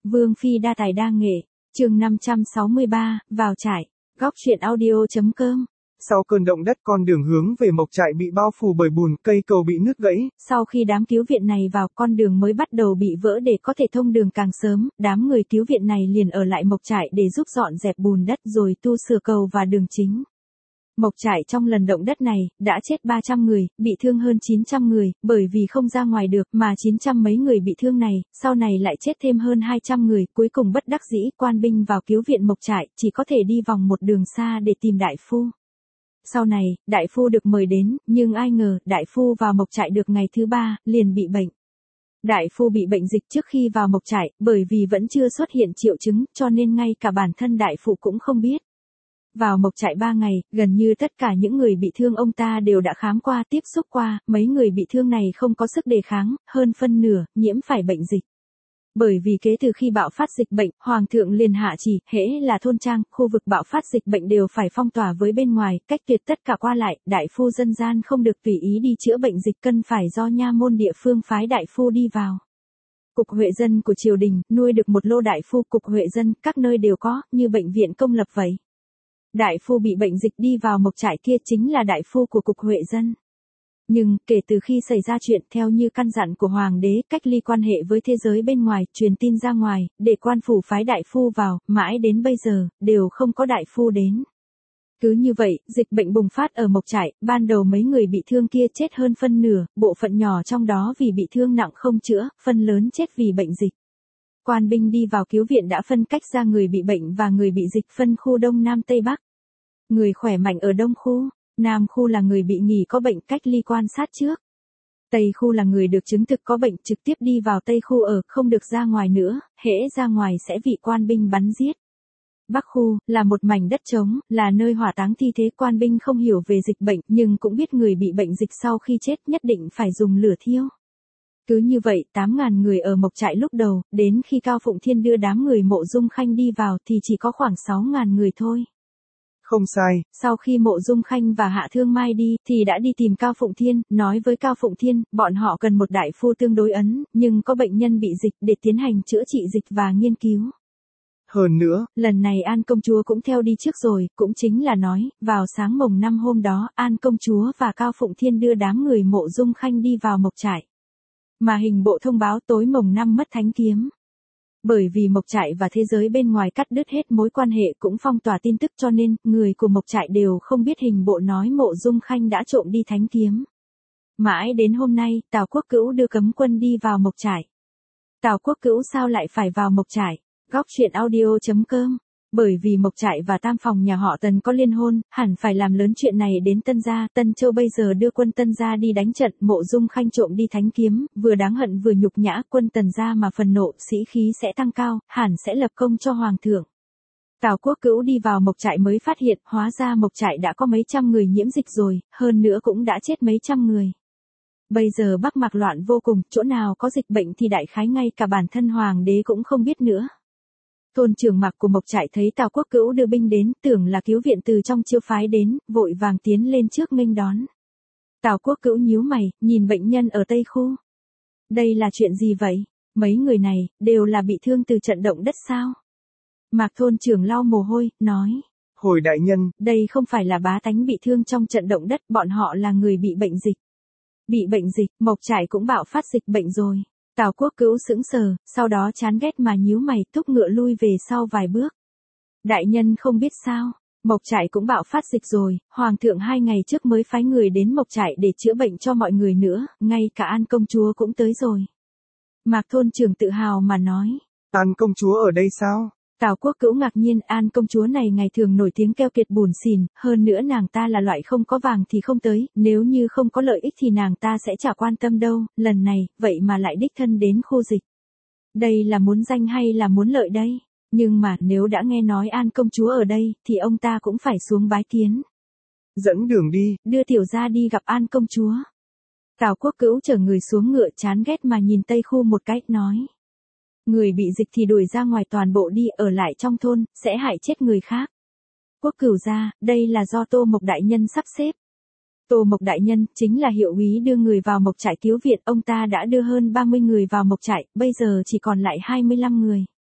Vương Phi đa tài đa nghệ, chương 563, vào trại, góc truyện audio.com. Sau cơn động đất con đường hướng về Mộc Trại bị bao phủ bởi bùn, cây cầu bị nứt gãy. Sau khi đám cứu viện này vào, con đường mới bắt đầu bị vỡ để có thể thông đường càng sớm, đám người cứu viện này liền ở lại Mộc Trại để giúp dọn dẹp bùn đất rồi tu sửa cầu và đường chính. Mộc Trại trong lần động đất này, đã chết 300 người, bị thương hơn 900 người, bởi vì không ra ngoài được mà 900 mấy người bị thương này, sau này lại chết thêm hơn 200 người, cuối cùng bất đắc dĩ quan binh vào cứu viện Mộc Trại, chỉ có thể đi vòng một đường xa để tìm đại phu. Sau này, đại phu được mời đến, nhưng ai ngờ, đại phu vào Mộc Trại được ngày thứ 3, liền bị bệnh. Đại phu bị bệnh dịch trước khi vào Mộc Trại, bởi vì vẫn chưa xuất hiện triệu chứng, cho nên ngay cả bản thân đại phu cũng không biết. Vào Mộc Trại 3 ngày, gần như tất cả những người bị thương ông ta đều đã khám qua, tiếp xúc qua, mấy người bị thương này không có sức đề kháng, hơn phân nửa, nhiễm phải bệnh dịch. Bởi vì kế từ khi bạo phát dịch bệnh, Hoàng thượng liền hạ chỉ, hễ là thôn trang, khu vực bạo phát dịch bệnh đều phải phong tỏa với bên ngoài, cách tuyệt tất cả qua lại, đại phu dân gian không được tùy ý đi chữa bệnh dịch, cần phải do nha môn địa phương phái đại phu đi vào. Cục Huệ dân của triều đình, nuôi được một lô đại phu, cục Huệ dân, các nơi đều có, như bệnh viện công lập vậy. Đại phu bị bệnh dịch đi vào Mộc Trại kia chính là đại phu của cục Huệ dân. Nhưng, kể từ khi xảy ra chuyện theo như căn dặn của Hoàng đế, cách ly quan hệ với thế giới bên ngoài, truyền tin ra ngoài, để quan phủ phái đại phu vào, mãi đến bây giờ, đều không có đại phu đến. Cứ như vậy, dịch bệnh bùng phát ở Mộc Trại, ban đầu mấy người bị thương kia chết hơn phân nửa, bộ phận nhỏ trong đó vì bị thương nặng không chữa, phần lớn chết vì bệnh dịch. Quan binh đi vào cứu viện đã phân cách ra người bị bệnh và người bị dịch, phân khu Đông Nam Tây Bắc. Người khỏe mạnh ở Đông khu, Nam khu là người bị nghỉ có bệnh cách ly quan sát trước. Tây khu là người được chứng thực có bệnh trực tiếp đi vào Tây khu ở, không được ra ngoài nữa, hễ ra ngoài sẽ bị quan binh bắn giết. Bắc khu, là một mảnh đất trống, là nơi hỏa táng thi thể, quan binh không hiểu về dịch bệnh, nhưng cũng biết người bị bệnh dịch sau khi chết nhất định phải dùng lửa thiêu. Cứ như vậy, 8.000 người ở Mộc Trại lúc đầu, đến khi Cao Phụng Thiên đưa đám người Mộ Dung Khanh đi vào thì chỉ có khoảng 6.000 người thôi. Không sai. Sau khi Mộ Dung Khanh và Hạ Thương Mai đi, thì đã đi tìm Cao Phụng Thiên, nói với Cao Phụng Thiên, bọn họ cần một đại phu tương đối ấn, nhưng có bệnh nhân bị dịch để tiến hành chữa trị dịch và nghiên cứu. Hơn nữa, lần này An công chúa cũng theo đi trước rồi, cũng chính là nói, vào sáng mồng 5 hôm đó, An công chúa và Cao Phụng Thiên đưa đám người Mộ Dung Khanh đi vào Mộc Trại. Mà hình bộ thông báo tối mồng 5 mất thánh kiếm. Bởi vì Mộc Trại và thế giới bên ngoài cắt đứt hết mối quan hệ cũng phong tỏa tin tức cho nên, người của Mộc Trại đều không biết hình bộ nói Mộ Dung Khanh đã trộm đi thánh kiếm. Mãi đến hôm nay, Tào Quốc Cữu đưa cấm quân đi vào Mộc Trại. Tào Quốc Cữu sao lại phải vào Mộc Trại? Góc truyện audio.com. Bởi vì Mộc Trại và Tam phòng nhà họ Tần có liên hôn, hẳn phải làm lớn chuyện này đến Tân Gia. Tân Châu bây giờ đưa quân Tân Gia đi đánh trận, Mộ Dung Khanh trộm đi thánh kiếm, vừa đáng hận vừa nhục nhã, quân Tần Gia mà phần nộ, sĩ khí sẽ tăng cao, hẳn sẽ lập công cho Hoàng thượng. Tào Quốc Cữu đi vào Mộc Trại mới phát hiện, hóa ra Mộc Trại đã có mấy trăm người nhiễm dịch rồi, hơn nữa cũng đã chết mấy trăm người. Bây giờ Bắc Mạc loạn vô cùng, chỗ nào có dịch bệnh thì đại khái ngay cả bản thân Hoàng đế cũng không biết nữa. Thôn trưởng Mạc của Mộc Trại thấy Tào Quốc Cữu đưa binh đến, tưởng là cứu viện từ trong chiêu phái đến, vội vàng tiến lên trước nghênh đón. Tào Quốc Cữu nhíu mày, nhìn bệnh nhân ở Tây khu. Đây là chuyện gì vậy? Mấy người này, đều là bị thương từ trận động đất sao? Mạc thôn trưởng lau mồ hôi, nói. Hồi đại nhân, đây không phải là bá tánh bị thương trong trận động đất, bọn họ là người bị bệnh dịch. Bị bệnh dịch, Mộc Trại cũng bạo phát dịch bệnh rồi. Tào Quốc Cữu sững sờ, sau đó chán ghét mà nhíu mày, thúc ngựa lui về sau vài bước. Đại nhân không biết sao, Mộc Trại cũng bạo phát dịch rồi, Hoàng thượng 2 ngày trước mới phái người đến Mộc Trại để chữa bệnh cho mọi người nữa, ngay cả An công chúa cũng tới rồi. Mạc thôn trưởng tự hào mà nói. An công chúa ở đây sao? Tào Quốc Cữu ngạc nhiên, An công chúa này ngày thường nổi tiếng keo kiệt bủn xỉn, hơn nữa nàng ta là loại không có vàng thì không tới, nếu như không có lợi ích thì nàng ta sẽ chả quan tâm đâu, lần này, vậy mà lại đích thân đến khu dịch. Đây là muốn danh hay là muốn lợi đây? Nhưng mà nếu đã nghe nói An công chúa ở đây, thì ông ta cũng phải xuống bái kiến. Dẫn đường đi, đưa tiểu gia đi gặp An công chúa. Tào Quốc Cữu chở người xuống ngựa chán ghét mà nhìn Tây khu một cách nói. Người bị dịch thì đuổi ra ngoài toàn bộ đi, ở lại trong thôn, sẽ hại chết người khác. Quốc Cửu gia, đây là do Tô Mộc Đại Nhân sắp xếp. Tô Mộc Đại Nhân, chính là hiệu úy đưa người vào Mộc Trại cứu viện, ông ta đã đưa hơn 30 người vào Mộc Trại, bây giờ chỉ còn lại 25 người.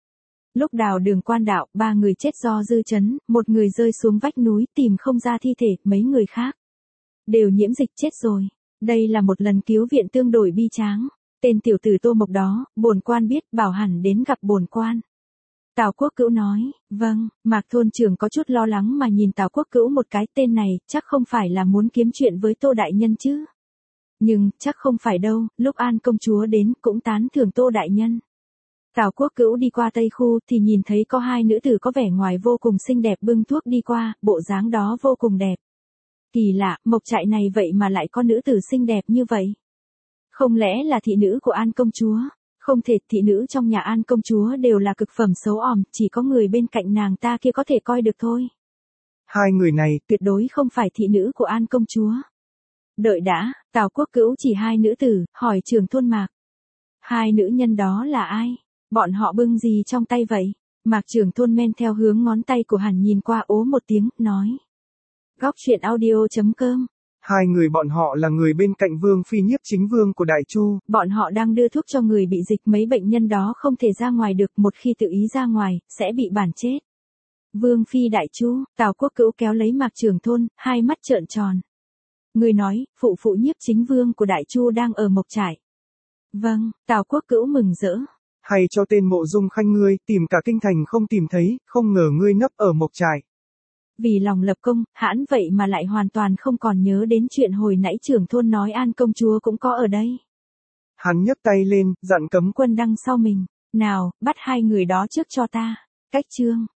Lúc đào đường quan đạo, 3 người chết do dư chấn, 1 người rơi xuống vách núi tìm không ra thi thể, mấy người khác đều nhiễm dịch chết rồi. Đây là một lần cứu viện tương đối bi tráng. Tên tiểu tử Tô Mộc đó, bổn quan biết, bảo hẳn đến gặp bổn quan. Tào Quốc Cữu nói, vâng. Mạc thôn trưởng có chút lo lắng mà nhìn Tào Quốc Cữu một cái, tên này chắc không phải là muốn kiếm chuyện với Tô đại nhân chứ. Nhưng, chắc không phải đâu, lúc An công chúa đến cũng tán thưởng Tô đại nhân. Tào Quốc Cữu đi qua Tây Khu thì nhìn thấy có 2 nữ tử có vẻ ngoài vô cùng xinh đẹp bưng thuốc đi qua, bộ dáng đó vô cùng đẹp. Kỳ lạ, Mộc Trại này vậy mà lại có nữ tử xinh đẹp như vậy. Không lẽ là thị nữ của An công chúa? Không thể, thị nữ trong nhà An công chúa đều là cực phẩm xấu òm, chỉ có người bên cạnh nàng ta kia có thể coi được thôi. 2 người này tuyệt đối không phải thị nữ của An công chúa. Đợi đã, Tào Quốc Cữu chỉ 2 nữ tử, hỏi trưởng thôn Mạc. 2 nữ nhân đó là ai? Bọn họ bưng gì trong tay vậy? Mạc trưởng thôn men theo hướng ngón tay của hắn nhìn qua ố một tiếng, nói. Góc truyện audio.com 2 người bọn họ là người bên cạnh Vương Phi Nhiếp Chính Vương của Đại Chu. Bọn họ đang đưa thuốc cho người bị dịch, mấy bệnh nhân đó không thể ra ngoài được, một khi tự ý ra ngoài, sẽ bị bản chết. Vương Phi Đại Chu, Tào Quốc Cữu kéo lấy Mạc trưởng thôn, 2 mắt trợn tròn. Người nói, phụ Nhiếp Chính Vương của Đại Chu đang ở Mộc Trại. Vâng, Tào Quốc Cữu mừng rỡ. Hay cho tên Mộ Dung Khanh ngươi, tìm cả kinh thành không tìm thấy, không ngờ ngươi nấp ở Mộc Trại. Vì lòng lập công, hãn vậy mà lại hoàn toàn không còn nhớ đến chuyện hồi nãy trưởng thôn nói An công chúa cũng có ở đây. Hắn nhấc tay lên, dặn cấm quân đăng sau mình. Nào, bắt 2 người đó trước cho ta. Cách chương.